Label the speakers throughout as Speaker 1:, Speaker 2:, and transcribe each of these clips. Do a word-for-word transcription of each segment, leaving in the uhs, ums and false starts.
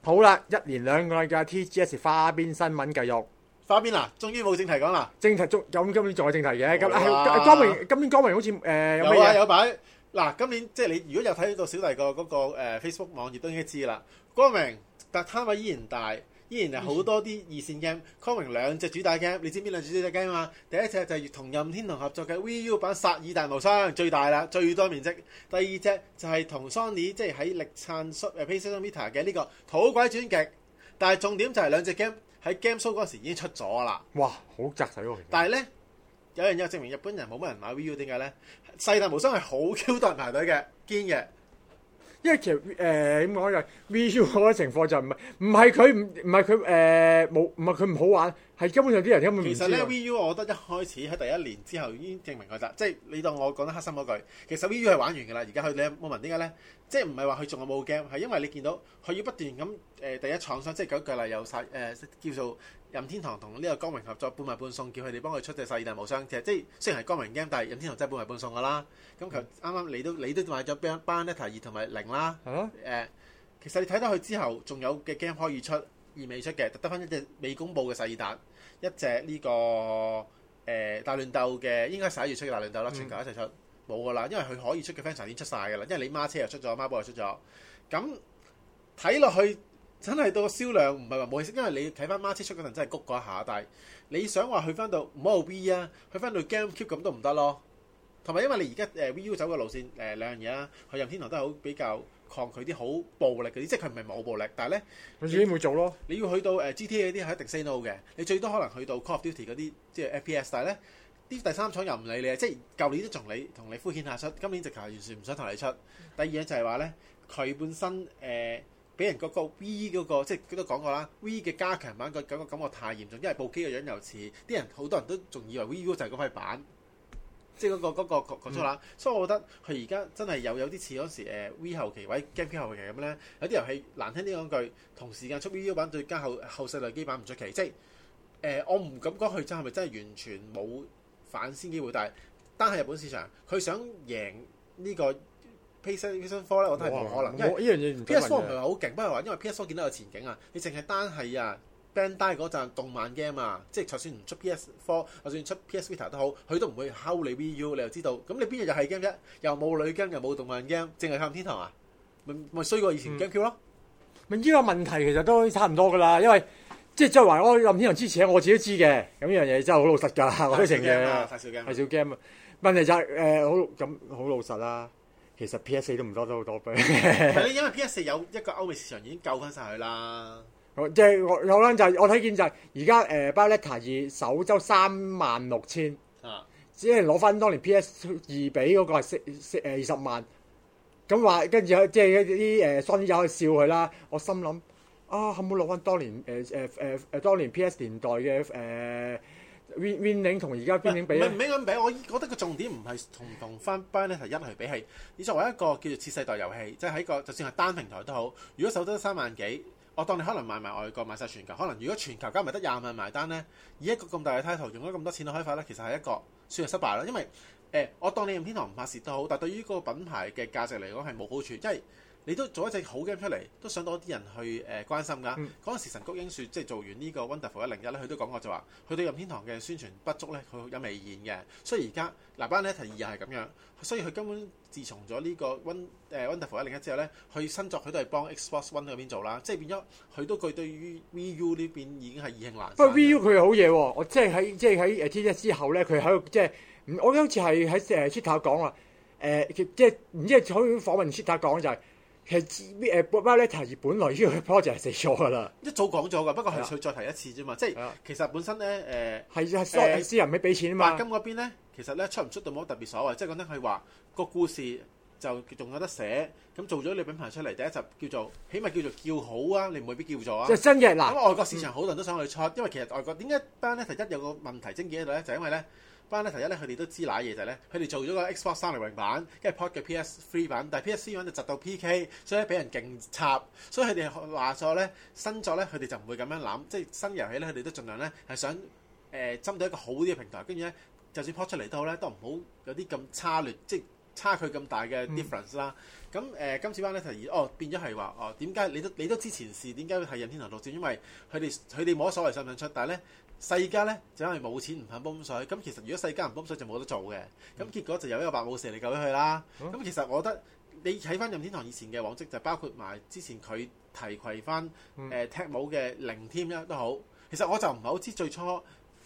Speaker 1: 好啦，一連兩個禮拜 T G S 花邊新聞繼續。
Speaker 2: 花邊啦，終於冇正題講啦。
Speaker 1: 正題中咁今年仲有正題嘅，咁
Speaker 2: 好啊
Speaker 1: 係光榮今年光榮好似誒有
Speaker 2: 有啊
Speaker 1: 咩嘢？
Speaker 2: 有擺嗱，今年即係你如果有睇到小弟個嗰個誒 Facebook 網頁都應該知啦。光榮但攤位依然大，依然係好多啲二線 game。光榮兩隻主打 game，你知邊兩隻主打 game 嘛？第一隻就係同任天堂合作嘅 Wii U 版《薩爾大無雙》，最大啦，最多面積。第二隻就係同 Sony 即係喺力撐誒 PlayStation Vita 嘅呢個《土鬼轉極》，但係重點就係兩隻 game 喺 Game Show 嗰時已經出咗啦。
Speaker 1: 哇，好窄水喎！
Speaker 2: 但係咧，有樣嘢證明日本人冇乜人買 Wii U，點解咧？《薩爾大無雙》係好 Q 多人排隊嘅，堅嘅。
Speaker 1: 因為其實誒點講就 Wii U 嗰個情況就唔係唔係佢唔唔係佢誒冇唔係佢唔好玩，係根本上啲人根本唔知。
Speaker 2: 其實咧 Wii U 我覺得一開始喺第一年之後已經證明佢得，即係你當我講得黑心嗰句，其實 Wii U 係玩完㗎啦。而家佢你有冇問點解咧？即係唔係話佢仲有冇 game，係因為你見到佢要不斷咁誒、呃、第一創新，即係舉個例有晒誒、呃、叫做任天堂同呢個光榮合作半賣半送，叫佢哋幫佢出隻《薩爾大無雙》嘅，即係雖然係光榮 game，但係任天堂真係半賣半送㗎啦。咁佢啱啱你都你都買咗 Bayonetta 二同埋零啦。係咯。誒，其實你睇到佢之後，仲有嘅 game 可以出而未出嘅，得翻一隻未公佈嘅薩爾達，一隻呢、這個誒、呃、大亂鬥嘅，應該十一月出嘅大亂鬥啦，全球一齊出。嗯冇噶啦，因為佢可以出嘅 franchise 已經出晒噶啦，因為你孖車又出咗，孖寶又出咗，咁睇落去真係到個銷量唔係話冇氣息，因為你睇翻孖車出嗰陣真係谷過一下，但係你想話去翻到唔好 V 啊，去翻到 GameCube 咁都唔得咯。同埋因為你而家誒 Wii U 走嘅路線誒、呃、兩樣嘢啦，佢任天堂都係好比較抗拒啲好暴力嗰啲，即係佢唔係冇暴力，但係咧
Speaker 1: 佢自己會做咯。
Speaker 2: 你要去到誒、呃、G T A 嗰啲係一定 say no 嘅，你最多可能去到 Call of Duty 嗰啲即係 F P S， 但係咧。啲第三廠又唔理你，即係舊年都仲你同你敷衍下出，今年直頭完全唔想同你出。第二樣就係話咧，佢本身誒俾、呃、人嗰個 V 嗰、那個，即係佢都講過啦 ，V 嘅加強版個感覺感覺太嚴重，因為部機嘅樣又似，啲人好多人都仲以為 V U 就係嗰塊板，即係嗰、那個嗰、那個講錯啦。嗯、所以我覺得佢而家真係有有啲似嗰時誒、呃、V 後期或者 GameCube 後期咁咧，有啲遊戲難聽啲講句，同時間出 V U 版再加後後世代機版唔出奇，即係誒、呃、我唔敢講佢真係咪真係完全冇反先機會，但係單係日本市場，佢想贏呢個 PlayStation Four 咧，我覺得係冇可能。因為
Speaker 1: 呢樣嘢
Speaker 2: P S Four 唔係話好勁，不過話因為 P S Four 見到有前景啊，你淨係單係啊 Bandai 嗰陣動漫 game 啊，即係就算唔出 P S Four， 就算出 P S Vita 都好，佢都唔會睺你 Wii U， 你又知道。咁你邊日又係 game 啫？又冇女 game，又冇動漫 game，淨係靠天堂啊？咪咪衰過以前 GameCube 咯。
Speaker 1: 咪呢個問題其實都差唔多噶啦，因為。即係作為我任天堂支持我自己都知嘅，咁呢樣嘢真係好老實㗎，我都承認。
Speaker 2: 太少 game，
Speaker 1: 太少 game 啊！問題就係誒好咁好老實啦。其實 P S 四都唔多都好多嘅。
Speaker 2: 係因為 P S 四有一個歐美市場已經救翻晒佢啦。
Speaker 1: 即係我有啦，就係我睇見就係而家誒 Bayonetta 二首周三萬六千，啊，只係攞翻當年 P S 二比嗰個係四四誒二十萬。咁話跟住即係啲誒 Sony 友去笑佢啦，我心諗。啊，可唔可以攞翻當年誒誒誒誒當年 P S 年代嘅誒 Win Winning 同而家 Winning 比咧？
Speaker 2: 唔係唔應咁比，我覺得個重點唔係同同翻 Bayonetta 一去比，係你作為一個叫做次世代遊戲，即係喺個就算係單平台都好，如果手得三萬幾，我當你可能賣埋外國賣晒全球，可能如果全球加埋得廿萬埋單咧，以一個咁大嘅 title 用咗咁多錢去開發咧，其實係一個算係失敗啦。因為誒、呃，我當你任天堂唔怕蝕都好，但係對於個品牌嘅價值嚟講係冇好處，因為你都做一隻好 game 出嚟，都想多啲人去誒、呃、關心㗎。嗰陣、嗯、時神谷英樹即係做完呢個 Wonderful 一零一咧，佢都講過就話，佢對任天堂嘅宣傳不足咧，佢有微言嘅。所以而家嗱班咧提議又係咁樣，所以佢根本自從咗呢個 Won 誒 Wonderful 一零一之後咧，佢新作佢都係幫 Xbox One 嗰邊做啦，即係變咗佢都佢對於 Wii U 呢邊已經係意興闌珊。不過
Speaker 1: Wii U 佢好嘢喎，我即係喺即係喺誒 T G S 之後咧，佢喺度即係我好似係喺誒 Twitter 講啊，誒即係唔知係可以訪問 Twitter 講就係、是。其實誒 Bayonetta 本來呢個 project 係死咗㗎啦，
Speaker 2: 一早講咗㗎，不過係佢再提一次啫嘛。即係其實本身咧
Speaker 1: 誒係係私人咪俾錢啊嘛。
Speaker 2: 白金嗰邊咧，其實咧出唔出到冇特別所謂，即係講得佢話個故事就仲有得寫，咁做咗你品牌出嚟，第一集叫做起碼叫做叫好啊，你唔未必叫做啊。
Speaker 1: 即係新嘅嗱，
Speaker 2: 咁外國市場好多人都想去出，因為其實外國點解 Bayonetta 一有個問題症結喺度咧，就係因為咧。Bayonetta一咧，佢哋都知賴嘢就係咧，佢哋做咗個 Xbox 三六零版，跟住 port 嘅 P S 三版，但係 P S 三版就窒到 P K，所以咧俾人勁插，所以佢哋話咗咧新作咧，佢哋就唔會咁樣諗，即係新遊戲咧，佢哋都盡量咧係想誒、呃、針對一個好啲嘅平台，跟住咧就算 port 出嚟都好咧，都唔好有啲咁差劣，即係差距咁大嘅 difference 啦。咁誒、呃、今次班咧提議，哦變咗係話，哦點解你都你都知前事，點解會係任天堂獨佔？因為佢哋佢哋冇乜所謂想唔想出，但係咧世嘉咧就因為冇錢唔肯泵水。咁其實如果世嘉唔泵水就冇得做嘅。咁結果就有一個白武士嚟救咗佢啦。咁、嗯、其實我覺得你睇翻任天堂以前嘅往績，就包括埋之前佢提攜翻誒踢舞嘅零添一都好。其實我就唔係好知最初誒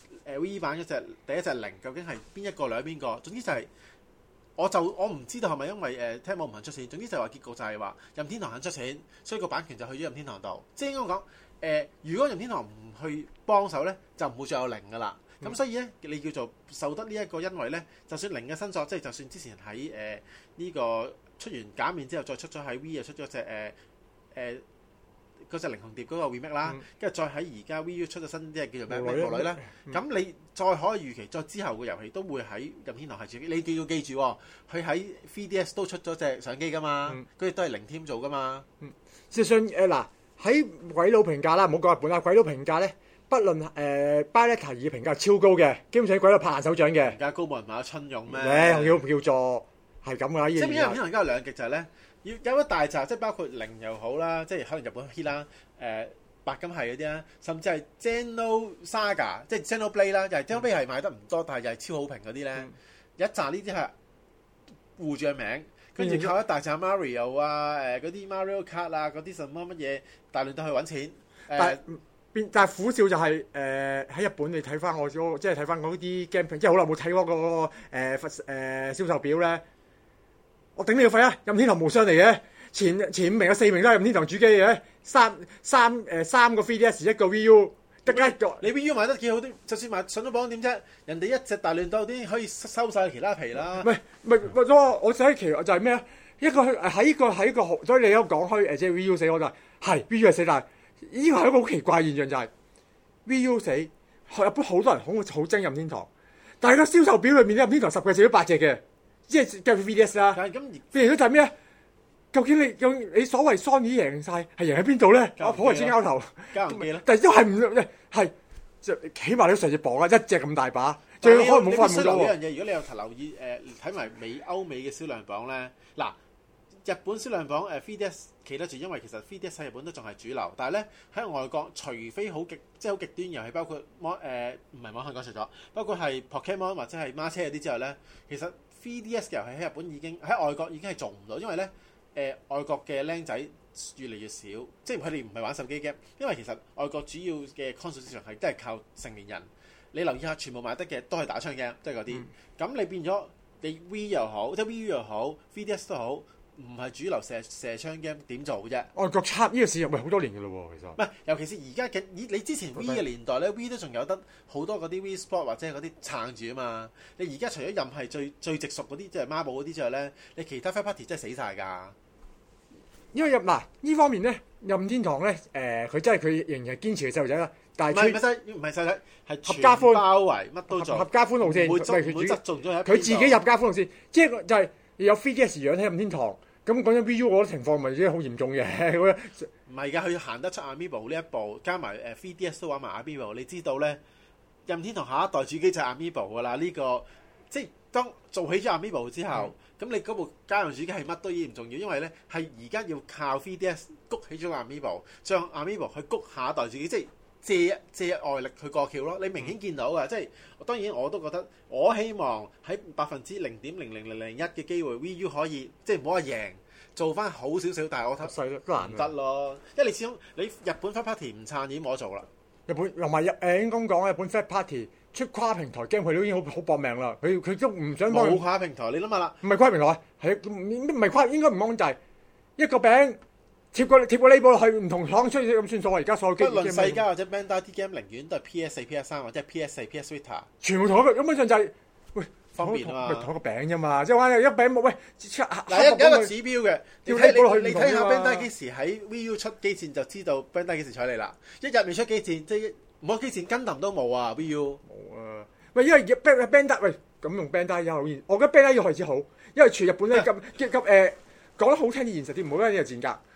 Speaker 2: Wii 版嗰隻第一隻零究竟係邊一個兩邊個。總之就係、是。我就我唔知道係咪因為誒聽冇唔肯出錢，總之就係話結局就係話任天堂肯出錢，所以個版權就去咗任天堂度。即係應該講誒，如果任天堂唔去幫手咧，就唔會再有零噶啦。咁、嗯、所以咧，你叫做受得呢一個恩惠咧，就算零嘅新作，即係就算之前喺誒呢個出完假面之後，再出咗喺 Wii 又出咗隻誒誒。呃呃嗰隻靈紅蝶嗰個 remake 啦，跟住再喺而家 Wii U 出咗新啲叫做咩咩魔女啦，咁、嗯、你再可以預期，再之後嘅遊戲都會喺任天堂係自己。你要記住，佢喺 三 D S 都出咗隻相機噶嘛，佢哋、嗯、都係零添做噶嘛。
Speaker 1: 嗯，事實上誒嗱喺鬼佬評價啦，唔好講日本啦，鬼佬評價咧，不論誒 Bayonetta 二嘅評價超高嘅，基本上鬼佬拍爛手掌嘅。
Speaker 2: 評價高冇人買得春用咩？
Speaker 1: 誒叫叫做係咁噶啦，
Speaker 2: 即係任天堂而家有兩極就係、是、咧。要有一大紮，即係包括零又好啦，即係可能日本 hit 啦，誒、呃、白金系嗰啲啦，甚至係 Xeno Saga，即係 Xeno Blade 啦，又係 Xeno Blade 係賣得唔多，但係又係超好評嗰啲咧。嗯、有一紮呢啲係護住個名，跟住靠一大紮 Mario 啊，誒嗰啲 Mario Kart 啊，嗰啲什麼乜嘢大亂鬥去揾錢。呃、
Speaker 1: 但係變，但係苦笑就係誒喺日本你睇翻我即係睇翻嗰啲 game，即係好耐冇睇嗰個誒誒、呃、銷售表咧。我頂你個肺啊！任天堂無雙嚟嘅，前前五名有四名都係任天堂主機嘅，三三誒、呃、三個 三 D S 一個 Wii U，得一個。
Speaker 2: 你 Wii U 賣得幾好啲，就算賣上咗榜點啫？人哋一隻大亂鬥啲可以收晒其他皮啦。唔係
Speaker 1: 唔係，我我寫期就係咩啊？一個喺個喺個，所以你有講開誒，即係 Wii U 死我就係係 Wii U 係死，但係呢個係一個好奇怪現象就係、是、Wii U 死，日本好多人好好憎任天堂，但係個銷售表裏面咧，任天堂十個隻都八隻嘅。即係跟住 V D S 啦，咁變咗就係咩啊？究竟你究竟你所謂 Sony 贏晒係贏喺邊度咧？我頗為之拗頭，但係都係唔係，起碼你上隻榜啊，一隻咁大把，最開冇分冇咗喎。
Speaker 2: 呢樣嘢，如果你有留意誒睇埋美歐美嘅銷量榜咧，嗱日本銷量榜誒 V D S 企得住，因為其實 V D S 喺日本都仲係主流，但係咧喺外國，除非好極即係好極端遊戲，包括魔誒唔係網上講錯咗，包括係 Pokemon 或者係孖車嗰啲之後咧，其實 三 D S 嘅遊戲喺日本已經喺外國已經係做唔到，因為咧誒、呃、外國嘅僆仔越嚟越少，即係佢哋唔係玩手機 game，因為其實外國主要嘅 console 市場係都係靠成年人。你留意下，全部買得嘅都係打槍 game，即係嗰啲。咁、嗯、你變咗你 Wii 又好，即係 Wii U 又好 三 D S 都好，唔係主流射射槍 game 點做啫？外
Speaker 1: 國插呢個市場咪好多年嘅咯喎，其實。唔係，
Speaker 2: 尤其是而家嘅，以你之前 Wii 嘅年代咧，Wii 都仲有得好多嗰啲 Wii Sport 或者係嗰啲撐住啊嘛。你而家除咗任係最最直屬嗰啲，即係孖寶嗰啲之外咧，你其他 third party 真係死晒㗎。
Speaker 1: 因為入嗱呢方面咧，任天堂咧誒，佢、呃、真係佢仍然係堅持嘅細路仔啦。但係
Speaker 2: 唔係細唔係細仔，係
Speaker 1: 合家歡
Speaker 2: 包圍乜都做，
Speaker 1: 合家歡路線，
Speaker 2: 唔會側重咗
Speaker 1: 佢自己入家歡路線，即係就係有 三 D S 養喺任天堂。咁講緊 Wii U 嗰啲情況，咪已經好嚴重嘅。
Speaker 2: 唔係㗎，佢行得出 Amiibo 呢一步，加埋誒 三 D S 都玩埋 Amiibo。你知道咧，任天堂下一代主機就係 Amiibo 㗎啦。呢、這個即係當做起咗 Amiibo 之後，咁、嗯、你嗰部家用主機係乜都已經唔重要，因為咧係而家要靠 三 D S 谷起咗 Amiibo，將 Amiibo 去谷下一代主機，即係借借外力去過橋咯。你明顯見到㗎，嗯、即係當然我都覺得，我希望喺百分之零點零零零零一嘅機會 Wii U 可以即係唔好話贏。做翻好少少，但係我睇都難得咯，因為你始終你日本 third party 唔撐已經冇得做啦。日本
Speaker 1: 同埋日誒應該講日本 third party 出跨平台 game 佢都已經好好搏命啦。佢佢都唔想幫。
Speaker 2: 冇跨平台，你諗下啦。
Speaker 1: 唔係跨平台，係唔係跨？應該唔安就係一個餅貼個貼個 label 落去，唔同廠出咁算數。而家所有機
Speaker 2: 不論世嘉或者 Bandai 啲 game 寧願都係 P S 四、P S 三或者係 P S 四、P S Vita，
Speaker 1: 全部同一個根本上就係、是、喂。
Speaker 2: 方便啊嘛，
Speaker 1: 同一個餅啫嘛，即係話一餅冇喂，
Speaker 2: 嗱一一個指標嘅，你睇你你睇下 Bandai 幾時喺 Wii U 出機戰就知道 Bandai 幾時睬你啦。一日未出機戰，即係冇機戰跟頭都冇啊 Wii U。
Speaker 1: 冇啊，喂，因為 Bandai 喂咁用 Bandai 又好，我覺得 Bandai 要開始好，因為全日本咧咁咁誒講得好聽啲現實啲，唔好咧呢個賤格。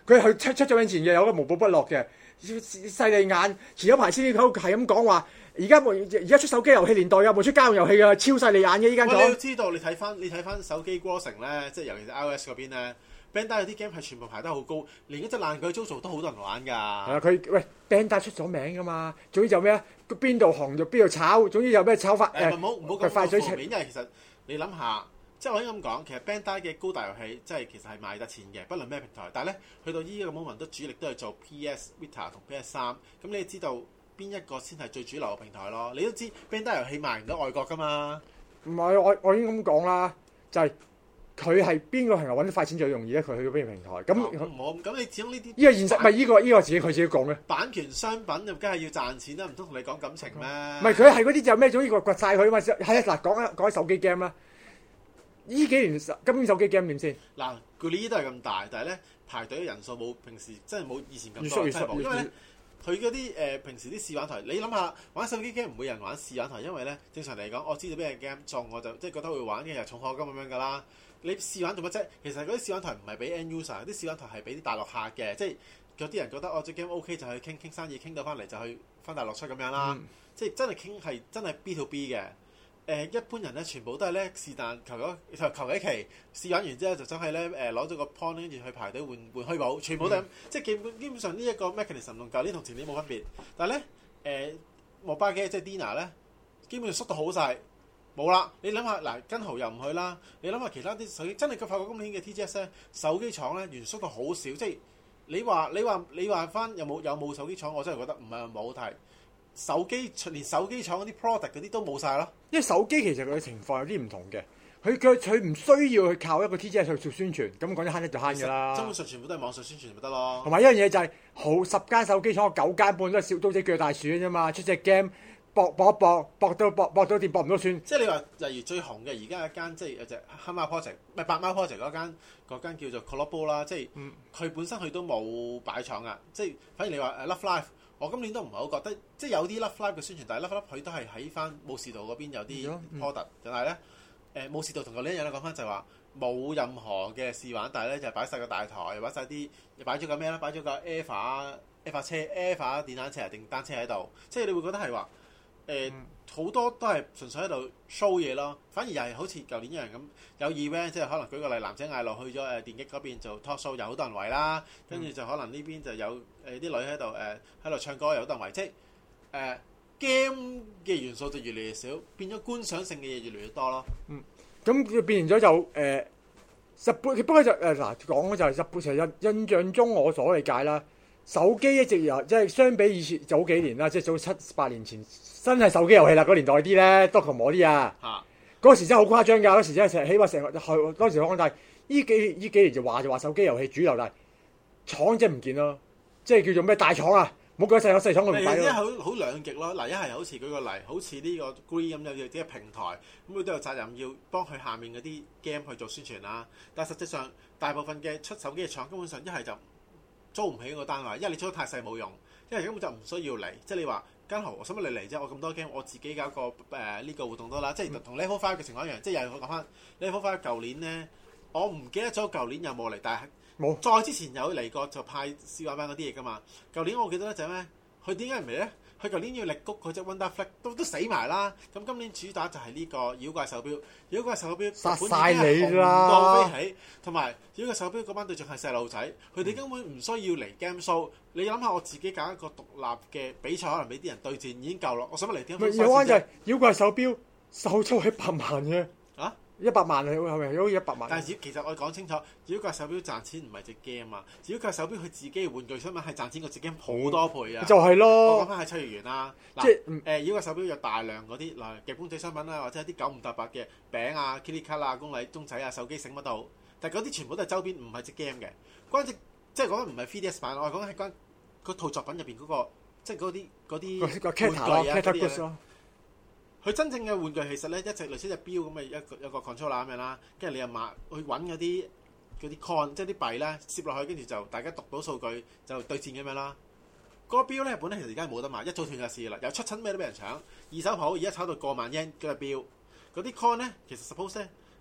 Speaker 1: 佢係出出咗名前嘅，有個無寶不落嘅細利眼，前一排先佢係咁講話，而家而家出手機遊戲年代啊，冇出家用遊戲㗎，超細利眼嘅呢間廠。
Speaker 2: 你要知道，你睇翻你睇翻手機 Grossing 咧，即係尤其是 iOS 嗰邊咧。Bandai 有啲 game 係全部排得好高，連一隻爛鬼 JoJo 都好多人玩㗎。係
Speaker 1: 啊，佢喂 Bandai 出咗名㗎嘛，總之就咩啊？邊度紅就邊度炒，總之有咩炒法
Speaker 2: 誒。唔好唔好咁
Speaker 1: 快水
Speaker 2: 負面，因為其實你諗下，即係我應該咁講，其實 Bandai 嘅高達遊戲即係其實係賣得錢嘅，不論咩平台。但係咧，去到依個 moment 都主力都係做 P S Vita 同 P S 三，咁你知道邊一個先係最主流嘅平台咯？你都知 Bandai 遊戲賣唔到外國㗎嘛？
Speaker 1: 唔係，我我已經咁講啦，就係、是。佢係邊個平台揾啲快錢最容易咧？佢去到邊個平台？咁
Speaker 2: 我咁你始終呢啲
Speaker 1: 呢個現實，唔係呢個呢、呢個自己佢自己講嘅。
Speaker 2: 版權商品就梗係要賺錢啦，唔通同你講感情咩？
Speaker 1: 唔係佢係嗰啲就咩？總之掘掘曬佢啊嘛！係啊嗱，講一講起手機 game 啦，呢幾年今年手機 game 點先？
Speaker 2: 嗱，佢呢都係咁大，但係咧排隊嘅人數冇平時真係冇以前咁多，真係冇。因為咧佢嗰啲誒平時啲試玩台，你諗下玩手機 game 唔會有人玩試玩台，因為咧正常嚟講，我知道邊個 game 中我就即係覺得會玩嘅又重課金咁樣㗎啦。你試玩做乜啫？其實嗰啲試玩台唔係俾 end user，啲試玩台係俾啲大陸客嘅，即係有啲人覺得我隻 game OK 就去傾傾生意，傾到翻嚟就去翻大陸出咁樣啦。嗯、即係真係傾係真係 B to B 嘅。誒、呃、一般人咧全部都係咧是但求咗求求幾期試玩完之後就走去咧誒攞咗個 point 跟住去排隊換換虛寶，全部都係咁。嗯、即係基本基本上呢一個 mechanism 同舊年同前年冇分別。但係咧誒莫巴嘅即係 Dina 咧，基本上縮到好晒。冇啦，你諗下嗱，根豪又唔去啦。你諗下其他啲手機，真係佢發覺今年嘅 T G S 咧，手機廠咧原縮到好少，即係你話你話你話翻有冇有冇手機廠？我真係覺得唔係冇睇手機，連手機廠嗰啲 product 嗰啲都冇晒咯。因為手機其實佢嘅情況有啲唔同嘅，佢佢佢唔需要去靠一個 T G S 去做宣傳，咁講得慳得就慳㗎啦。根本上全部都係網上宣傳咪得咯。同埋一樣嘢就係、是、好十間手機廠，九間半都係小刀仔鋸大樹嘅啫嘛，出隻 game。搏搏一搏，搏到搏搏到掂，搏唔到算。即係你話，例如最紅嘅而家一間，即係有隻黑貓 project，唔係白貓 project 嗰間，嗰間叫做 Colorable 啦。即係佢本身佢都冇擺廠噶。即係反而你話誒 Love Life，我今年都唔係好覺得，即係有啲 Love Life 嘅宣傳，但係 Love Life 佢都係喺翻武士道嗰邊有啲 product，但係咧誒武士道同個另一樣咧講翻就係話冇任何嘅試玩，但係咧就擺晒個大台，擺晒啲，擺咗個咩咧？擺咗個 Eva Eva 車 Eva 電單車定單車喺度，即係你會覺得係話。誒好、呃、多都係純粹喺度 show 嘢咯，反而又係好似舊年一樣咁有 event，即係可能舉個例，男仔嗌落去咗誒電擊嗰邊做 talk show，有好多人圍啦，跟住就可能呢邊就有誒啲、呃、女喺度誒喺度唱歌，有好多人圍，即係誒 game 嘅元素就越嚟越少，變咗觀賞性嘅嘢越嚟越多咯。嗯，咁變咗就誒、呃、日本，不過就誒嗱講就係日本，其實印印象中我所理解啦。手機一直有，即係相比以前早幾年啦，即係早七八年前，真係手機遊戲啦。嗰年代啲咧，Docomo 啲啊，嗰、啊、時真係好誇張㗎。嗰時真係成，起碼成個去當時講，但係依幾依幾年就話就話手機遊戲主流，但係廠真係唔見咯，即係叫做咩大廠啊，冇講細廠細廠佢唔擺咯。好好兩極咯。嗱，一係好似舉個例，好似呢個 Gree 咁有啲平台，咁佢都有責任要幫佢下面嗰啲 game 去做宣傳啦。但係實際上大部分嘅出手機嘅廠根本上一係就租唔起個單位，因為你租得太細冇用，因為根本就唔需要嚟。即係你話間豪，我使乜你嚟啫？我咁多 game，我自己搞個誒呢、呃這個活動多啦。即係同 Level Five 嘅情況一樣，即係又係講翻 Level Five 舊年咧，我唔記得咗舊年有冇嚟，但係冇再之前有嚟過就派試玩班嗰啲嘢噶嘛。舊年我記得咧就係咩？佢點解唔嚟咧？佢舊年要力谷佢隻 Wonder Flag 都都死埋啦。咁今年主打就係呢個妖怪手錶，妖怪手錶殺晒你啦，紅到飛起。同埋妖怪手錶嗰班對象係細路仔，佢哋根本唔需要嚟 game show。你諗下，我自己搞一個獨立嘅比賽，可能俾啲人對戰已經夠咯。我想乜嚟點？咪有關就係妖怪手錶售出一百萬嘅。啊？一百萬係係咪好似一百萬？但係其實我講清楚，妖怪手錶賺錢唔係隻 game 啊，妖怪手錶佢自己嘅玩具商品係賺錢過隻 game 好多倍啊！就係咯。我講翻喺七月完啦，即係誒妖怪手錶有大量嗰啲嗱夾公仔商品啦，或者係啲九唔搭八嘅餅啊、Kitty 卡啊、公仔、公仔啊、手機繩乜都，但係嗰啲全部都係周邊，唔係隻 game 嘅。關隻即係講緊唔係 three D S 版，我係講係關嗰套作品入邊嗰個，即係嗰啲嗰啲玩具啊嗰啲嘢。佢真正嘅玩具其實咧，一隻類似隻錶咁嘅一個一個 controller 咁樣啦，跟住你又買去揾嗰啲嗰啲 coin，即係啲幣咧，攝落去，跟住就大家讀到數據就對戰咁樣啦。嗰、那個錶咧，日本咧其實而家冇得賣，一早斷咗市啦，又出親咩都俾人搶。二手鋪而家炒到過萬 yen 嗰隻錶，嗰啲 coin 咧其實 suppose 咧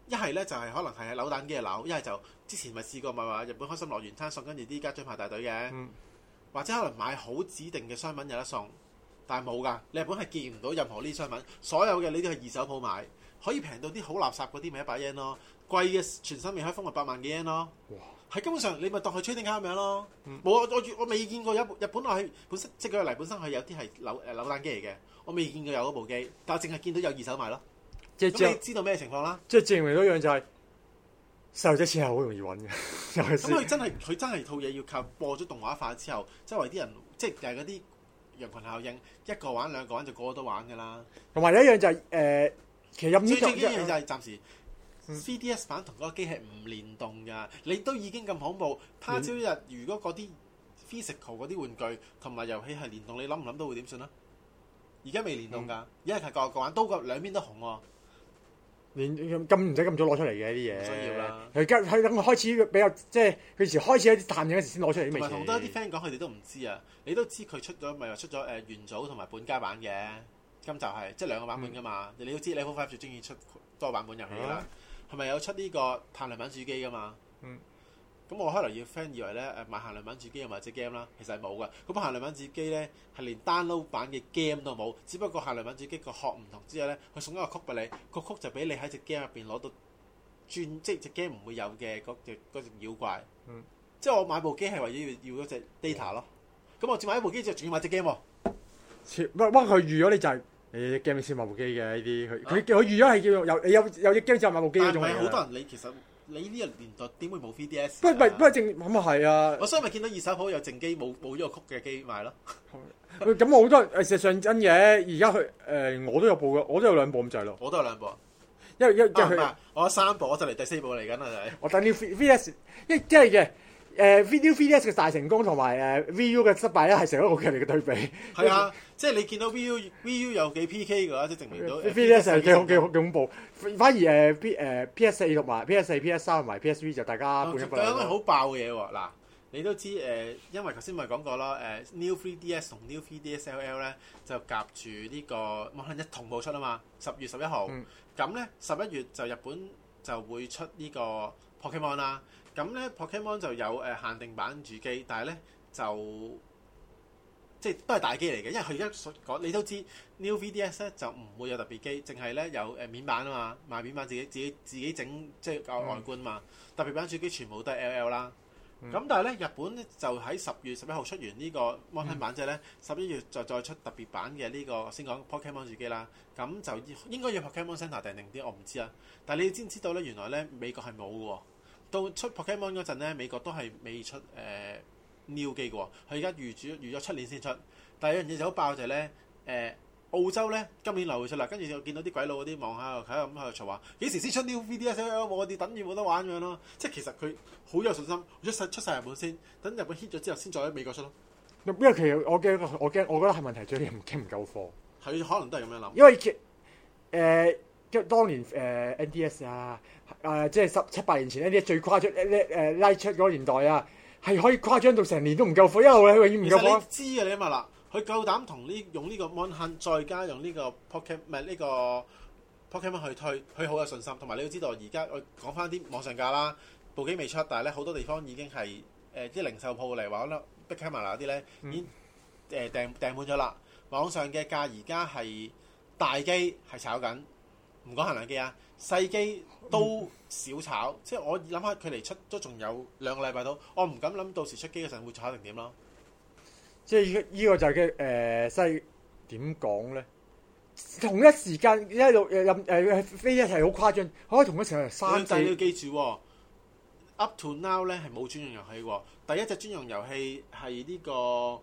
Speaker 2: 一係咧就係、是、可能係扭蛋機嘅扭，一係就之前咪試過咪話日本開心樂園攤送跟住啲家長排大隊嘅，
Speaker 1: 嗯、
Speaker 2: 或者可能買好指定嘅商品有得送，但係冇㗎。你日本係見唔到任何呢啲商品，所有嘅呢啲係二手鋪買，可以平到啲好垃圾嗰啲咪一百 yen 咯，貴嘅全新未開封咪八萬幾 yen 咯。哇！係根本上你咪當佢 trading 卡咁樣咯。冇啊、嗯！我我未見過有日本我係本身即係佢嚟本身佢有啲係扭誒扭蛋機嚟嘅，我未見過有嗰部機，但係淨係見到有二手賣咯。即係你知道咩情況啦？
Speaker 1: 即係證明咗一樣就係細路仔錢係好容易揾嘅。咁
Speaker 2: 佢真係佢真係套嘢要靠播咗動畫化之後，周圍啲人即係又係嗰啲羊群效應，一個玩兩個玩就個個都玩㗎啦。
Speaker 1: 同埋有一樣就係、是、誒、呃，其實入呢個
Speaker 2: 最緊要就係暫時。C D S 版同嗰個機係唔連動㗎，你都已經咁恐怖。他朝日如果嗰啲 physical 嗰啲玩具同埋遊戲係連動，你諗唔諗到會點算啊？而家未連動㗎，而家係個個玩都個兩邊都紅喎。
Speaker 1: 連咁唔使咁早攞出嚟嘅啲嘢，
Speaker 2: 唔需要啦。
Speaker 1: 佢而家佢等佢開始比較即係佢時開始有啲彈性嗰時先攞出嚟啲味。
Speaker 2: 同埋同多啲 friend 講，佢哋都唔知啊。你都知佢出咗咪話出咗誒、呃、元祖同埋本家版嘅，今集係即係兩個版本㗎嘛。嗯、你都知 Level Five 最中意出多版本遊戲㗎啦。係咪有出呢個限量版主機㗎嘛？嗯，咁我可能要 friend 以為咧誒買限量版主機又買隻 game 啦，其實係冇㗎。咁限量版主機咧係連 download 版嘅 game 都冇，只不過限量版主機個殼唔同之後咧，佢送一個曲俾你，個曲就俾你喺隻 game 入邊攞到轉，即係隻 game 唔會有嘅嗰隻嗰隻妖怪。嗯，即係我買部機係為咗要要嗰隻 data 咯。咁我只買一部機就仲要買隻 game 喎。
Speaker 1: 切，不不佢預咗你就係、是。你 game 先買部機嘅呢啲，佢佢佢預咗係叫有有有隻 game 之後買部機嗰種嚟嘅。但係好
Speaker 2: 多人你其實你呢個年代點會冇 three D S？
Speaker 1: 不不不過正咁啊係啊！
Speaker 2: 我所以咪見到二手鋪有淨機冇冇咗個曲嘅機賣咯。
Speaker 1: 咁我好多誒，事實上真嘅。而家佢誒我都有部嘅，我都有兩部咁滯咯。
Speaker 2: 我都有兩部，
Speaker 1: 因為因為佢
Speaker 2: 我有三部，我就嚟第四部嚟緊啦，就係。
Speaker 1: 我等啲 three D S，因為真係嘅。誒 Video three D S 嘅大成功同埋誒 V U 嘅失敗咧，係成一個好強烈嘅對比。
Speaker 2: 係啊，即係你見到 V U V U 有幾 P K 嘅話，即係證明到
Speaker 1: three D S 係幾好幾好幾恐怖。反而誒 P 誒 P S 四同埋 P S 四、P S 三同埋 P S V 就大家半一半。
Speaker 2: 咁好爆嘅嘢喎！嗱，你都知誒，因為頭先咪講過啦，誒 New three D S 同 New three D S L L 咧就夾住呢個可能一同步出啊嘛，十月十一號。咁咧十一月就日本就會出呢個 Pokemon 啦。咁咧 Pokemon 就有誒限定版主機，但係咧就即係都係大機嚟嘅，因為佢而家講你都知 New three D S 咧就唔會有特別機，淨係咧有誒面板啊嘛，賣面板自己自己自己整即係個外觀嘛。嗯、特別版主機全部都係 L L 啦。咁、嗯、但係咧日本咧就喺十月十一號出完呢個 Mon 版之後咧，十一月就再出特別版嘅呢、這個先講 Pokemon 主機啦。咁就應該要 Pokemon Center 訂定啲，我唔知啊。但係你知唔知道咧？原來咧美國係冇嘅喎。到出 Pokemon 嗰陣咧，美國都係未出誒、呃、New 機嘅喎，佢而家預主預咗出年先出。但係有樣嘢就好爆就係咧，誒澳洲咧今年就會出啦，跟住就見到啲鬼佬嗰啲望下喺度咁喺度嘈話，幾時先出 New three D S？ 我哋等住冇得玩咁樣咯。即係其實佢好有信心，出晒出曬日本先，等日本 hit 咗之後先再喺美國出咯。
Speaker 1: 因為其實我驚我驚，我覺得係問題最緊唔驚唔夠貨。
Speaker 2: 佢可能都係咁樣諗。
Speaker 1: 因為誒。呃即係當年誒、呃、N D S 啊，誒、呃、即係十七八年前 N D S 最誇張誒誒拉出嗰個年代啊，係可以誇張到成年都唔夠貨，一路咧永遠唔夠貨。其實
Speaker 2: 你知嘅你諗下啦，佢夠膽同呢用呢個 Mon Hunt 再加用呢個 Pokemon 唔係呢個 Pokemon 去推，佢好有信心。同埋你要知道，而家我講翻啲網上價啦，部機未出，但係咧好多地方已經係誒啲零售鋪嚟話啦，Big Camera 嗰啲咧已經誒訂訂滿咗啦。網上嘅價而家係大機係炒緊。唔講限量機啊，細機都少炒，嗯、即係我諗下佢離出都仲有兩個禮拜到，我唔敢諗到時出機嘅時候會炒成點咯。
Speaker 1: 即係依依個就係嘅誒西點講咧？同一時間一路誒任誒飛一係好誇張，可以同一時間三四。但係你要記住、哦、，up to now 咧係冇專用遊戲喎。第一隻專用遊戲係呢個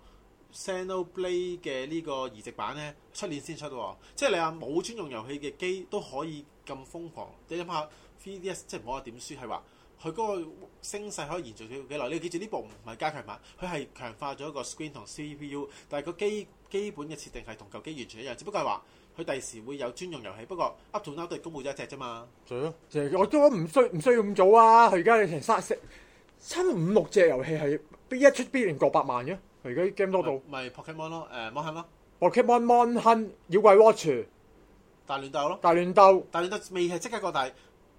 Speaker 1: Xenoblade 嘅呢個移植版咧，出年先出喎。即係你話冇專用遊戲嘅機都可以咁瘋狂，你諗下 three D S 即係唔好話點輸，係話佢嗰個聲勢可以延續到幾耐？你要記住呢部唔係加強版，佢係強化咗一個 screen 同 C P U， 但係個機基本嘅設定係同舊機完全一樣，只不過係話佢第時會有專用遊戲。不過 up to now 都係公佈咗一隻啫嘛。係咯，我都唔需唔需要咁早啊！佢而家成三四差唔多五六隻遊戲係一出必然過百萬嘅。佢而家啲 game 多到
Speaker 2: 咪 Pokemon 咯，誒 Mon Hunt 咯
Speaker 1: ，Pokemon Mon Hunt 妖怪 Watch
Speaker 2: 大亂鬥咯，
Speaker 1: 大亂鬥，
Speaker 2: 大亂鬥未係即刻過，但係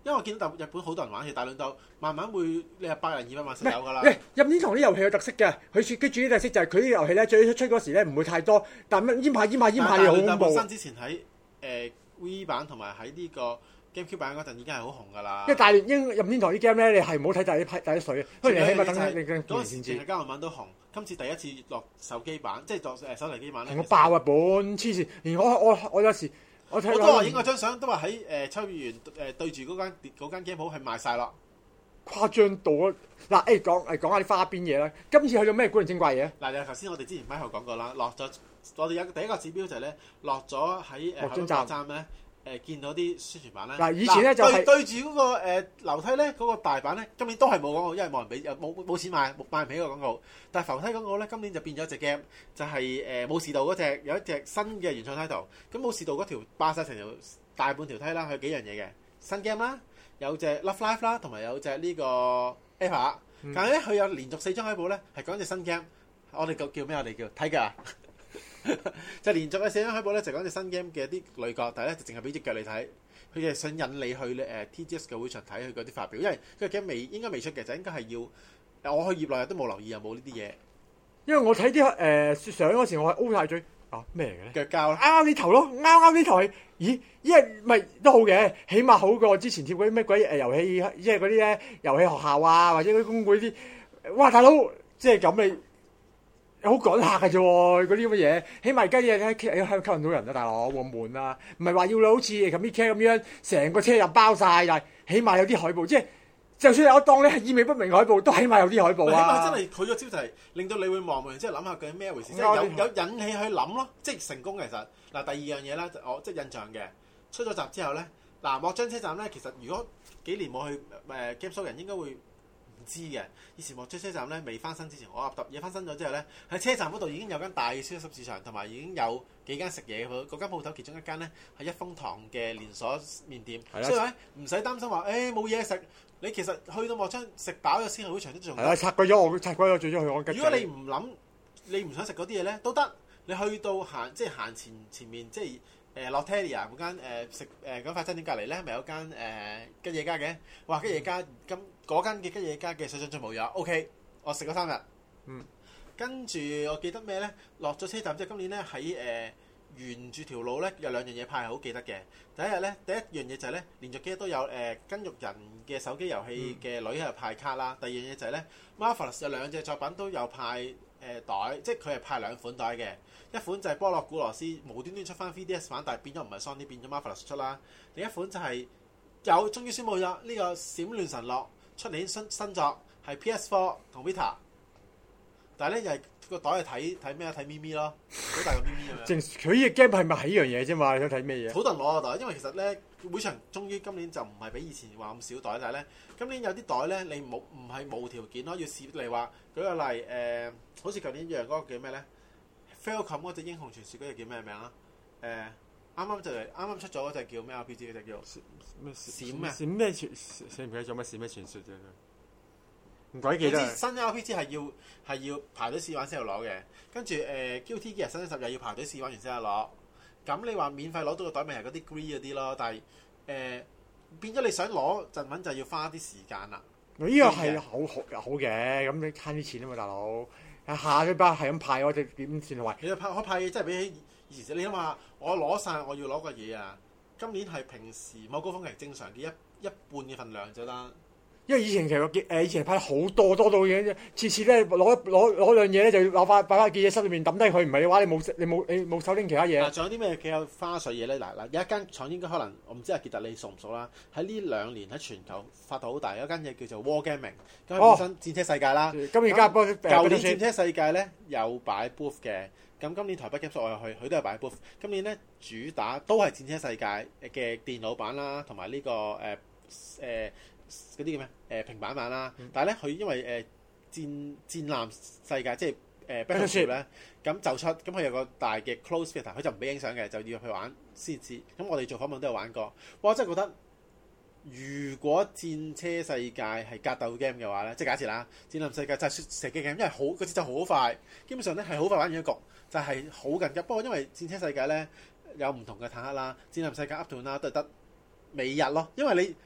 Speaker 2: 因為我見到日本好多人玩，其實大亂鬥慢慢會你係百人二百萬先有㗎啦。
Speaker 1: 誒任天堂啲遊戲有特色嘅，佢佢主要特色就係佢啲遊戲咧最初出嗰時咧唔會太多，但係閹下閹下閹下你好恐怖。
Speaker 2: 本身之前喺誒 Wii 版同埋喺呢個 GameCube 版嗰陣已經係好紅㗎啦。
Speaker 1: 因為大亂英任天堂啲 game 咧，你係唔好睇第一批第一水，不如你起碼等你
Speaker 2: 嗰陣時淨係交流版都紅，今次第一次落手機版，即係落誒手提機版咧。
Speaker 1: 我爆日本黐線，連我我我有時。我, 我
Speaker 2: 都話影過張相，都話喺誒秋葉原誒對住嗰間嗰間 game 鋪係賣晒咯，
Speaker 1: 誇張到啊！嗱誒講誒講下啲花邊嘢啦，今次去到咩古靈精怪嘢？
Speaker 2: 嗱，就頭先我哋之前喺度講過啦，落咗我哋有第一個指標就係咧，落咗喺誒海港站咧誒見到啲宣傳版咧。
Speaker 1: 嗱以前咧就係、
Speaker 2: 對對住嗰個誒樓梯咧嗰個大版咧，今年都係冇廣告，因為冇人俾又冇冇錢買，買唔起個廣告。但係浮梯廣告咧，今年就變咗隻 game，就係誒武士道嗰隻有一隻新嘅原創 title。咁武士道嗰條霸曬成條大半條梯啦，佢有幾樣嘢嘅新 game 啦，有隻 Love Life 啦，同埋有隻呢個 Eva、嗯。但係咧佢有連續四張海報咧，係講隻新 game。我哋叫叫咩？我哋叫睇㗎。就連續嘅四張海報咧，就講隻新 game 嘅啲女角，但係咧就淨係俾隻腳你睇。佢哋係想引你去誒 T G S 嘅會場睇佢嗰啲發表，因為佢個 game 未應該未出嘅，就應該係要我去業內都冇留意有冇呢啲嘢。
Speaker 1: 因為我睇啲誒相嗰時，我係 O 曬嘴。啊咩嚟嘅咧？
Speaker 2: 腳膠
Speaker 1: 啱啱呢頭咯，啱啱呢台。咦？因為咪都好嘅，起碼好過之前貼嗰啲咩鬼誒遊戲，即係嗰啲咧遊戲學校啊，或者嗰啲公會啲。哇！大佬，即係咁你好趕客嘅啫喎，嗰啲咁嘅嘢。起碼而家啲嘢喺喺吸引到人啊，大佬冇咁悶啊。唔係話要你好似咁啲 cam 咁樣，成個車入包晒，但係起碼有啲海報，即係。就算有當你係意味不明海報，都起碼有啲海報啊！
Speaker 2: 起碼真係佢個招就係令到你會望望，即係諗下究竟咩回事，即係有有引起去諗咯，即係成功嘅其實。嗱，第二樣嘢啦，我即係印象嘅，出咗集之後咧，嗱莫張車站咧，其實如果幾年冇去誒 Game Show 人應該會唔知嘅。以前莫張車站咧未翻新之前，我揼嘢翻新咗之後咧，喺車站嗰度已經有間大嘅超級市場，同埋已經有幾間食嘢嘅嗰間鋪頭，其中一間咧係一風堂嘅連鎖麵店，的所以咧唔使擔心話誒冇嘢食。你其實去到莫張食飽咗先去會場都仲係
Speaker 1: 啦，拆鬼咗我，拆鬼咗最咗去我吉。
Speaker 2: 如果你唔諗，你唔想食嗰啲嘢咧，都得。你去到行即係行前前面，即係誒 Loteria 嗰間誒食誒咁快餐店隔離咧，咪有間誒、呃、吉野家嘅。哇！吉野家咁嗰間嘅吉野家嘅水準最冇有 OK，我食咗三日。嗯。跟住我記得咩咧？落咗車站即係今年咧喺誒。沿住條路咧有兩樣嘢派係好記得嘅。第一日咧，第一樣嘢就係咧，連續幾日都有誒筋肉人嘅手機遊戲嘅女喺度派卡啦。第二樣嘢就係咧 Marvelous 有兩隻作品都有派誒、呃、袋，即係佢係派兩款袋嘅。一款就係波洛古羅斯無端端出翻 three D S 版，但係變咗唔係 Sony 變咗 Marvelous 出啦。另一款就係、是、有終於宣佈咗呢個閃亂神樂出年新新作係 P S four 同 Vita， 但係咧又係。個袋係睇睇咩啊？睇咪咪咯，好大個咪咪咁樣。正
Speaker 1: 佢呢個 game 係咪係呢樣嘢啫嘛？你想睇咩嘢？
Speaker 2: 好多人攞個袋，因為其實咧會場終於今年就唔係比以前話咁少袋，但係咧今年有啲袋咧你冇唔係無條件咯，要試嚟話舉個例誒、呃，好似舊年一樣嗰個叫咩咧 Falcom 嗰隻英雄傳説嗰隻叫咩名啊？誒啱啱就嚟啱啱出咗嗰隻叫咩 R P G 嗰隻叫咩閃咩？
Speaker 1: 閃咩傳？閃唔記得咗咩閃咩傳説啫？唔鬼記得。
Speaker 2: 新 R P G 係要係要排隊試玩先有攞嘅，跟住誒 Q T 嘅新一集又要排隊試玩完先有攞。咁你話免費攞到個袋咪係嗰啲 Gree 嗰啲咯，但係誒、呃、變咗你想攞陣揾就要花啲時間啦。
Speaker 1: 呢個係好好好嘅，咁你慳啲錢啊嘛，大佬。下一班係咁派，我哋點算係？
Speaker 2: 你派我派嘢真係比起以前，你諗下，我攞晒我要攞個嘢啊！今年係平時某高峰期正常嘅一一半嘅份量啫啦。
Speaker 1: 因為以前其實誒以前派好多多到嘢啫，次次咧攞攞攞兩嘢咧就要攞翻擺翻記者室裏面抌低佢，唔係嘅話你冇你冇你冇手拎其他嘢。
Speaker 2: 嗱，仲有啲咩幾有花絮嘢咧？嗱嗱，有一間廠應該可能我唔知阿傑特你熟唔熟啦？喺呢兩年喺全球發到好大，有一間嘢叫做 Wargaming，咁本身戰車世界啦。咁而家舊年戰車世界咧有擺 booth 嘅，咁今年台北 Game Show 我又去，佢都有擺 booth。今年咧主打都係戰車世界嘅電腦版啦，同埋呢個誒誒。呃呃嗰啲叫咩？誒、呃、平板版啦，嗯、但係咧佢因為誒、呃、戰戰艦世界即係誒 Battleship 咧，咁就出，咁佢有個大嘅 close theatre，佢就唔俾影相嘅，就要去玩先知。咁我哋做訪問都有玩過，哇！我真係覺得，如果戰車世界係格鬥 game 嘅話咧，即係假設啦，戰艦世界就係射擊 game，因為好個節奏好快，基本上咧係好快玩完一局，就係好緊急。不過因為戰車世界咧有唔同嘅坦克啦，戰艦世界 up to now 都係得尾日咯，因為你。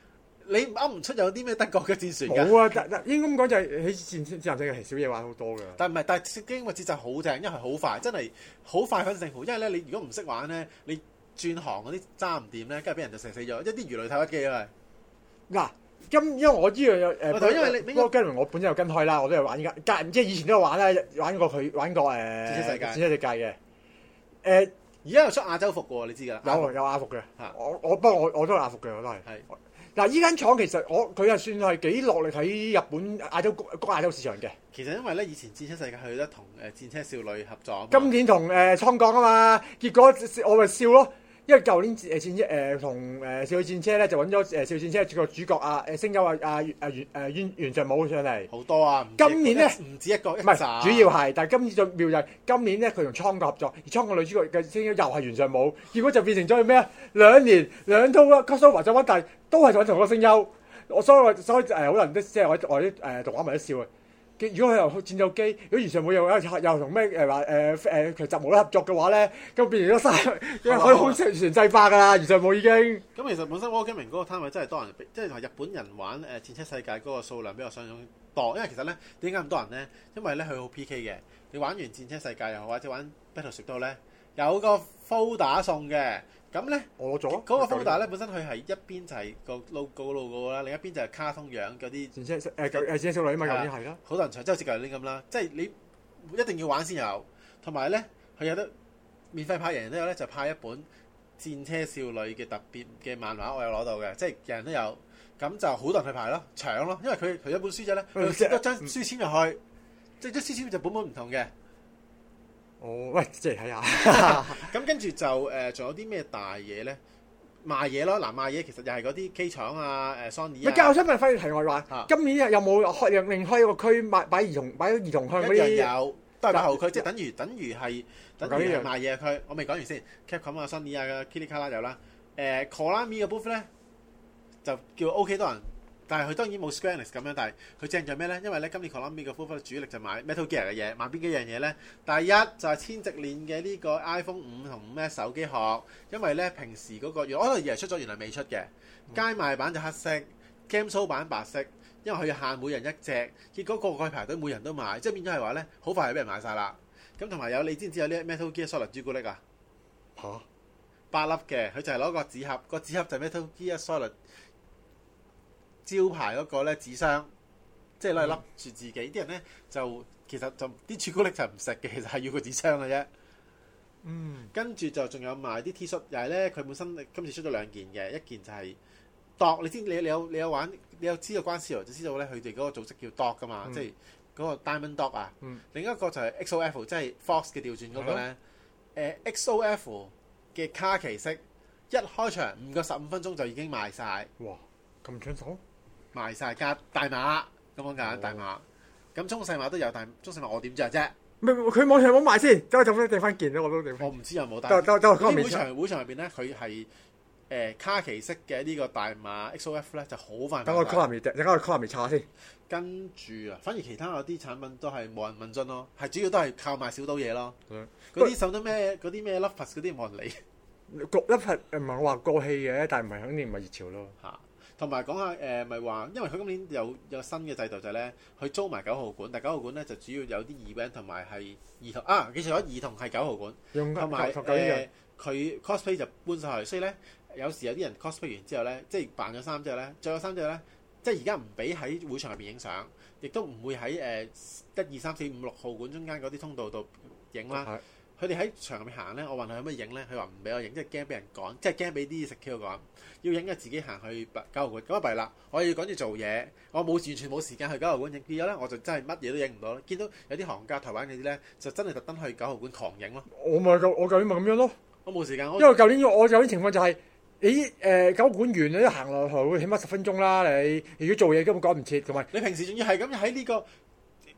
Speaker 2: 你噏唔出有啲咩德國嘅戰船㗎？
Speaker 1: 冇啊，但但應該咁講就係喺戰戰艦上係少嘢玩好多㗎。
Speaker 2: 但唔係，但係聖經嘅節奏好正，因為係好快，真係好快分勝負。因為咧，你如果唔識玩咧，你轉航嗰啲揸唔掂咧，跟住俾人就射死咗，一啲魚雷透一機啊！
Speaker 1: 嗱，咁因為我知道有誒，
Speaker 2: 因為你
Speaker 1: 嗰個跟我本身有跟開啦，我都有玩依家，間即係以前都有玩啦，玩過佢玩過誒
Speaker 2: 戰車世界，
Speaker 1: 戰車世界嘅誒。
Speaker 2: 而家又出亞洲服喎，你知㗎？
Speaker 1: 有有亞服嘅，我我不過我我都係亞服嘅，我都係。
Speaker 2: 係
Speaker 1: 嗱，依間廠其實我佢係算係幾落力喺日本亞洲谷亞洲市場嘅。
Speaker 2: 其實因為咧，以前戰車世界佢得同誒戰車少女合作。
Speaker 1: 今年同誒倉港啊嘛，結果我咪笑咯。因為舊年誒戰車誒同誒少女戰車咧就揾咗誒少女戰車個主角啊誒聲優啊啊啊原誒原原上武上嚟。
Speaker 2: 好多啊！
Speaker 1: 今年咧
Speaker 2: 唔止一個，唔
Speaker 1: 係主要係，但係今次最妙就係今年咧佢同倉港合作，而倉港女主角嘅聲優又係原上武，結果就變成咗咩啊？兩年兩套啊 crossover 就揾，但係都係揾同個聲優。我所以我所以誒好多人都即係我我啲誒動畫迷都笑啊！如果佢又戰鬥機，如果原上武又又同咩誒話誒誒其實無得合作嘅話咧，咁變成咗三可以好全全制化㗎啦！原上武已經。咁
Speaker 2: 其實本身 Wargaming 嗰個攤位真係多人，即係同日本人玩誒戰車世界嗰個數量比我想象中多。因為其實咧點解咁多人咧？因為咧佢好 P K 嘅。你玩完戰車世界又好，或者玩 Battleship 都好咧，有個 folder 送嘅。咁咧，
Speaker 1: 我攞咗
Speaker 2: 嗰個 folder 咧，本身佢係一邊就係個 logo logo 啦，另一邊就係卡通樣嗰啲
Speaker 1: 戰車誒誒戰車少女啊嘛，舊年係啦，
Speaker 2: 好多人搶，即係好似舊年咁啦。即係你一定要玩先有，同埋咧佢有得免費派，人人都有咧，就派一本戰車少女嘅特別嘅漫畫，我有攞到嘅，即係人人都有。咁就好多人去排咯，搶咯，因為佢佢一本書仔咧，佢寫多張書籤入去，即係張書籤就本本唔同嘅。
Speaker 1: 哦，喂，即係睇下。
Speaker 2: 咁跟住就誒，仲、呃、有啲咩大嘢咧？賣嘢咯，嗱賣嘢其實又係嗰啲機廠啊、誒 Sony 啊。
Speaker 1: 教出問翻題外話，啊、今年有冇開另另開一個區賣擺兒童擺兒童向嗰啲？
Speaker 2: 有，都係八號區，即係等於等於係等於係賣嘢區。我未講完先 ，Capcom 啊、Sony 啊、Kilikala 有啦。誒 Konami 嘅 booth 咧就叫 OK 多人。但係佢當然冇 Square Enix 咁樣，但係佢正在咩咧？因為咧今年 Konami 嘅 full 主力就買 Metal Gear 嘅嘢，買邊幾樣嘢咧？第一就係千直鏈嘅呢個 iPhone 五同五 S 手機殼，因為咧平時嗰、那個原來可能以為出咗，原來未出嘅。街賣版就黑色 ，Game Show 版白色，因為佢要限每人一隻，結果個個去排隊，每人都買，即係變咗係話咧，好快係俾人買晒啦。咁同埋有你知唔知有呢 Metal Gear Solid 朱古力啊？嚇、啊，八粒嘅，佢就係攞個紙盒，個紙盒就係 Metal Gear Solid。招牌嗰個咧紙箱，即係攞嚟笠住自己。啲、嗯、人咧就其實就啲朱古力就唔食嘅，其實係要個紙箱嘅啫。嗯，跟住就仲有賣啲 T 恤，又係咧佢本身今次出咗兩件嘅，一件就係 Dog， 你知你你有你有玩，你有知道關係就知道咧，佢哋嗰個組織叫 Dog 噶嘛，嗯、即係嗰個 Diamond Dog 啊。嗯、另一個就係 X O F， 即係 Fox 嘅調轉嗰個咧。誒、嗯呃、X O F 嘅卡其色，一開場唔夠十五分鐘就已經賣晒。
Speaker 1: 哇！咁搶手？
Speaker 2: 賣晒加大碼咁樣㗎，大碼咁中細碼都有，但中細碼我點知啫？
Speaker 1: 唔係佢網上冇賣先，走去走翻訂翻件咯，我都訂。
Speaker 2: 我唔知有冇，但
Speaker 1: 係就就嗰個
Speaker 2: 會場會場入邊咧，佢係誒卡其色嘅呢個大碼 X O F 咧就好快。
Speaker 1: 等我 call 下面，等我 call 下面查下先。
Speaker 2: 跟住啊，反而其他有啲產品都係冇人問津咯，係主要都係靠賣小刀嘢咯。嗰啲手得咩？嗰啲咩 Lovers 嗰啲冇人理。
Speaker 1: 過 Lovers 唔係我話過氣嘅，但係唔係肯定唔係熱潮咯。
Speaker 2: 嚇！同埋講下誒，咪、呃、話，因為佢今年有有新嘅制度就係咧，佢租埋九號館，但係九號館咧就主要有啲 event 同埋係兒童啊，記住咗兒童係九號館，同埋誒佢 cosplay 就搬晒去，所以咧有時有啲人 cosplay 完之後咧，即係扮咗衫之後咧，着咗衫之後咧，即係而家唔俾喺會場入邊影相，亦都唔會喺誒一二三四五六號館中間嗰啲通道度影啦。佢哋喺場入面行咧，我問佢可唔可以影咧，佢話唔俾我影，即係驚俾人趕，即係驚俾啲食 Q 趕。要影嘅自己行去九號館，咁啊弊啦！我要趕住做嘢，我冇完全冇時間去九號館影。變咗咧，我就真係乜嘢都影唔到。見到有啲行家台灣嗰啲咧，就真係特登去九號館狂影咯。
Speaker 1: 我咪我舊年咪咁樣咯。
Speaker 2: 我冇時間，
Speaker 1: 因為舊年我舊年情況就係、是，咦誒九號館完你行落去起碼十分鐘啦。你如果做嘢根本趕唔切，同埋
Speaker 2: 你平時仲要係咁喺呢個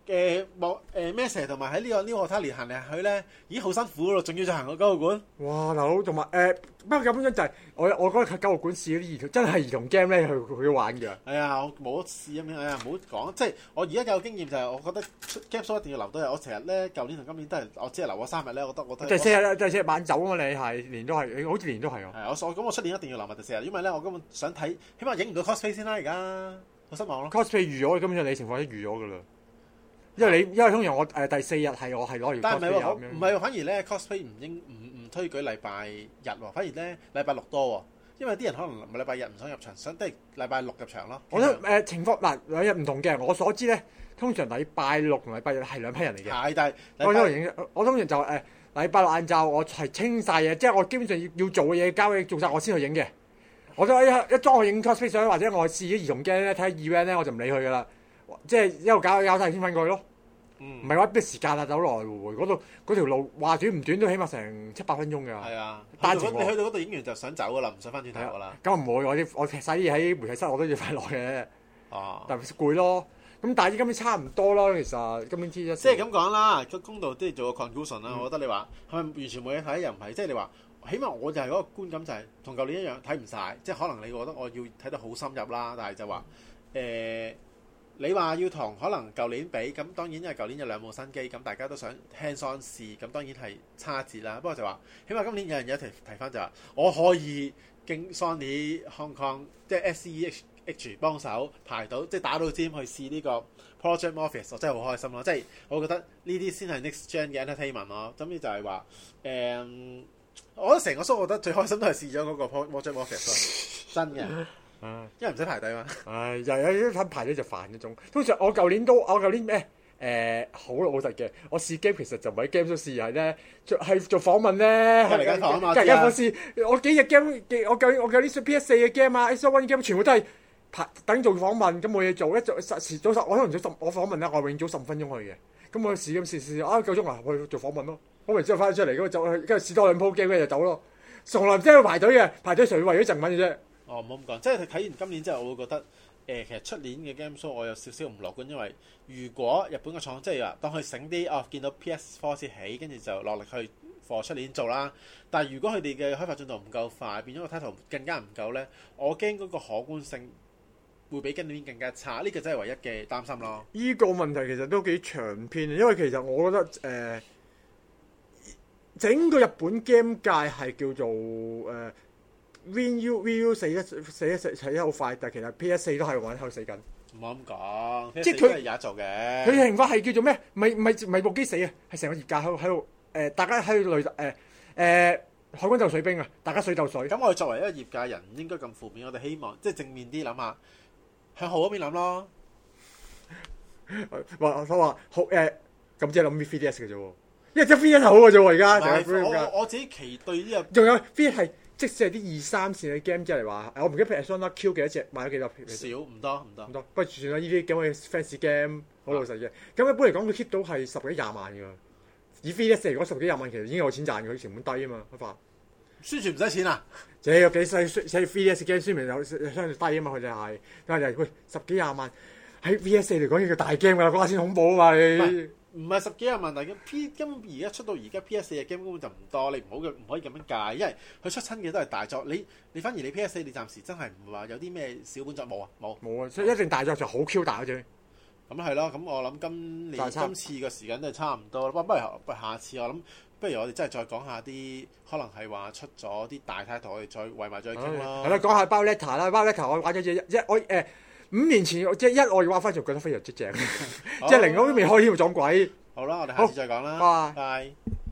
Speaker 2: 誒莫誒 Mesa 同埋喺呢個呢個塔連行嚟行去咧，已經好辛苦咯，仲要再行個九號館。
Speaker 1: 哇！大佬同埋誒，不過根本就係我我覺得佢九號館試嗰啲兒童真係兒童 game 咧，去去玩㗎。
Speaker 2: 係啊，我冇得試咁樣，哎呀，唔好講。即係我而家有經驗就係，我覺得 game show 一定要留多日。我成日咧，舊年同今年都係我只係留咗三日咧，我覺得我都
Speaker 1: 第四日第四日晚走啊嘛，你係年都係，好似年都係啊。
Speaker 2: 係我我咁我出年一定要留埋第四日，因為咧我根本想睇，起碼影唔到 cosplay 先啦，而家好失望咯。
Speaker 1: cosplay 預咗，根本上你情況都預咗㗎啦。因為你因為通常我誒、呃、第四日係我係攞嚟 cosplay
Speaker 2: 但係唔係喎，
Speaker 1: 咁樣
Speaker 2: 唔係喎，反而咧 cosplay 唔應唔唔推舉禮拜日喎，反而咧禮拜六多喎，因為啲人可能唔係禮拜日唔想入場，想都係禮拜六入場咯。
Speaker 1: 我覺得誒情況嗱兩日唔同嘅，我所知咧，通常禮拜六同禮拜日係兩批人嚟嘅。
Speaker 2: 係，但係
Speaker 1: 我通常我通常就誒禮拜六晏晝我係清晒嘢，即係我基本上要要做嘅嘢交嘢做晒我先去影嘅。我都一一裝我影 cosplay 相或者我試啲兒童 game 咧睇下 event 咧我就唔理佢㗎啦，即係一路搞搞晒先翻過去咯。唔係話逼時間啊，走來回嗰度嗰條路話短唔短都起碼成七八分鐘㗎。
Speaker 2: 係啊，
Speaker 1: 單
Speaker 2: 你去到嗰度影完就想走㗎啦，唔想翻轉頭㗎啦。
Speaker 1: 咁唔會，我啲我劈曬啲嘢喺媒體室，我都要快落嘅。
Speaker 2: 哦，
Speaker 1: 但係攰咯。咁但係今年差唔多咯，其實今年 T 一
Speaker 2: 即係咁講啦，公道都要做個 conclusion 啦。
Speaker 1: 嗯、
Speaker 2: 我覺得你話係咪完全冇嘢睇又唔係，即係你話起碼我就係嗰個觀感就係同舊年一樣睇唔晒。即係可能你覺得我要睇得好深入啦，但係就話誒。呃你話要同可能舊年比，咁當然因為舊年有兩部新機，咁大家都想 hands-on 試，咁當然係差節啦。不過就話，起碼今年有樣嘢提提翻就話，我可以經 Sony Hong Kong 即係 S E H H 幫手排到，即係打到尖去試呢個 Project Morpheus，我真係好開心咯！即係我覺得呢啲先係 next gen 嘅 entertainment 咯。咁呢就係話，誒、嗯，我覺得成個 show 我覺得最開心都係試咗嗰個 Project Morpheus 咯，真嘅。
Speaker 1: 啊，
Speaker 2: 因為唔使排隊嘛。
Speaker 1: 唉，又有啲排隊就煩嗰種。通常我舊年都，我舊年咩誒好老實嘅。我試 game 其實就唔係 game 都試，係咧做係做訪問咧。
Speaker 2: 嚟緊訪啊嘛。
Speaker 1: 隔間我試，我幾日 game 我舊我舊年 P S 四嘅 game 啊 ，X One game 全部都係排等做訪問，咁冇嘢做，一做實時早十，我可能早十，我訪問咧，我永早十五分鐘去嘅。咁我試咁試試啊夠鐘啊，去做訪問咯。訪問之後翻出嚟，咁就去跟住試多兩鋪 game 跟住就走咯。從來唔知要排隊嘅，排隊純粹為咗贈品嘅啫。
Speaker 2: 哦，唔好咁講，即係睇完今年之後，我會覺得誒、呃，其實出年嘅 game show 我有少少唔樂觀，因為如果日本嘅廠即係話當佢醒啲，哦，見到 P S 四 先起，跟住就落力去 for 出年做啦。但係如果佢哋嘅開發進度唔夠快，變咗個 title 更加唔夠咧，我驚嗰個可觀性會比今年更加差。呢、這個真係唯一嘅擔心咯。
Speaker 1: 呢個問題其實都幾長篇，因為其實我覺得誒、呃，整個日本 game 界係叫做誒。呃 Win U Win U 死得死得死死得好快，但係其實 P S 四都係玩喺度死緊。
Speaker 2: 唔好咁講，
Speaker 1: 即係佢
Speaker 2: 係有做嘅。
Speaker 1: 佢嘅情況係叫做咩？唔係唔係唔係部機死啊，係成個業界喺度喺度誒，大家喺度累誒誒海軍鬥水兵啊，大家水鬥水。
Speaker 2: 咁我哋作為一個業界人，唔應該咁負面。我哋希望即係正面啲諗下，向好嗰邊諗咯。
Speaker 1: 話我話好誒，咁即係諗 three D S 嘅啫喎，因為即係 three D S 好嘅啫喎，而家。
Speaker 2: 我我自己期對呢個
Speaker 1: 仲有 three D S 係。即使係啲二三線嘅 game 即係嚟話，我唔記得 Persona Q 幾多隻，買咗幾多？
Speaker 2: 少唔多唔多
Speaker 1: 唔多，不過算啦。呢啲咁嘅 fans game 好老實嘅。咁一般嚟講，佢 keep 到係十幾廿萬㗎。以 three D S 嚟講，十幾廿萬其實已經有錢賺嘅，佢成本低啊嘛，開發。
Speaker 2: 宣傳唔使錢啊！
Speaker 1: 即係有幾細細 three D S game 宣傳有相對低啊嘛，佢哋係。但係喂十幾廿萬喺 V S 嚟講，呢個大 game 㗎，嗰下先恐怖啊嘛你。
Speaker 2: 唔係十幾廿萬，但係 P 根本而家出到而家 P S 四嘅 game 根本就唔多，你唔好嘅唔可以咁樣計，因為佢出親嘅都係大作，你你反而你 P S 四你暫時真係唔會話有啲咩小本作冇啊冇
Speaker 1: 冇啊，所以一定大作就好 Q 大嘅啫。
Speaker 2: 咁係咯，咁我諗今年今次嘅時間都係差唔多啦。不過不如不如下次我諗，不如我哋真係再講下啲可能係話出咗啲大 title，我哋再圍埋再傾咯。
Speaker 1: 係啦，講下 Bayonetta 啦 Bayonetta 我玩咗隻一我誒五年前即係一我要玩翻就覺得非常之正，即係零我都未開呢度撞鬼。
Speaker 2: 好啦，我哋下次再講啦，拜拜。